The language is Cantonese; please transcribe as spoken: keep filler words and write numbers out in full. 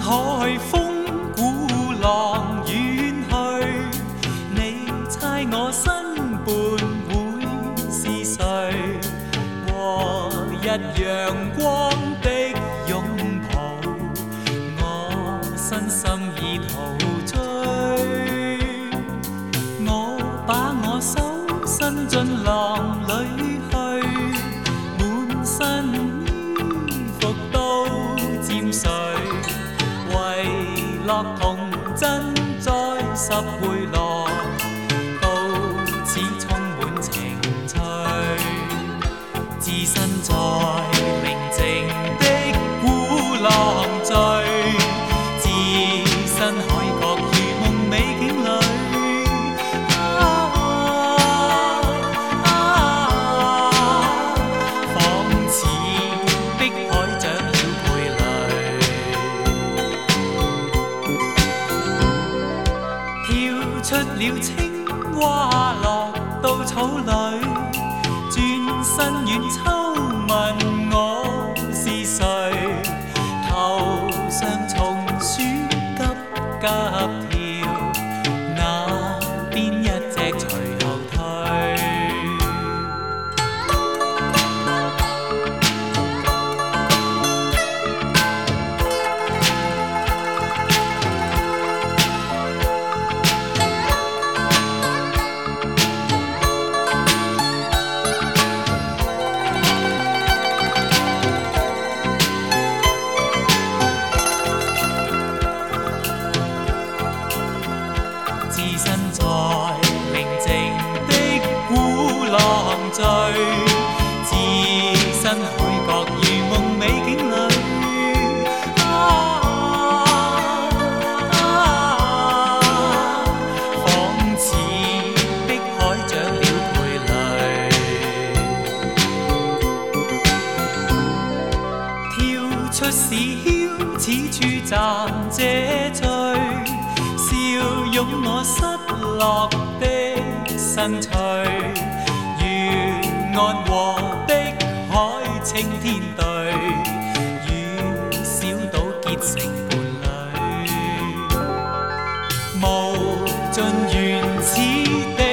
台风鼓浪远去，你猜我身伴会是谁？和日阳光的拥抱，我身心已陶醉。我把我手伸进浪里去，满身衣服都沾水。为乐童真再十回落，到此充满情趣。置身在宁静的鼓浪嶼，置身海角如夢美景裏。啊啊仿似碧海長了蓓蕾，跳出了青蛙落到草裏。轉身遠秋問我是誰，頭上松鼠急急跳，那邊一隻隨後退。置身在寧靜的鼓浪嶼，置身海角如夢美景裏。啊啊仿似碧海長了蓓蕾，跳出市囂此處暫借醉。笑擁我失落的身軀，沿岸和的海清天對，與小島結成伴侶，無盡原始的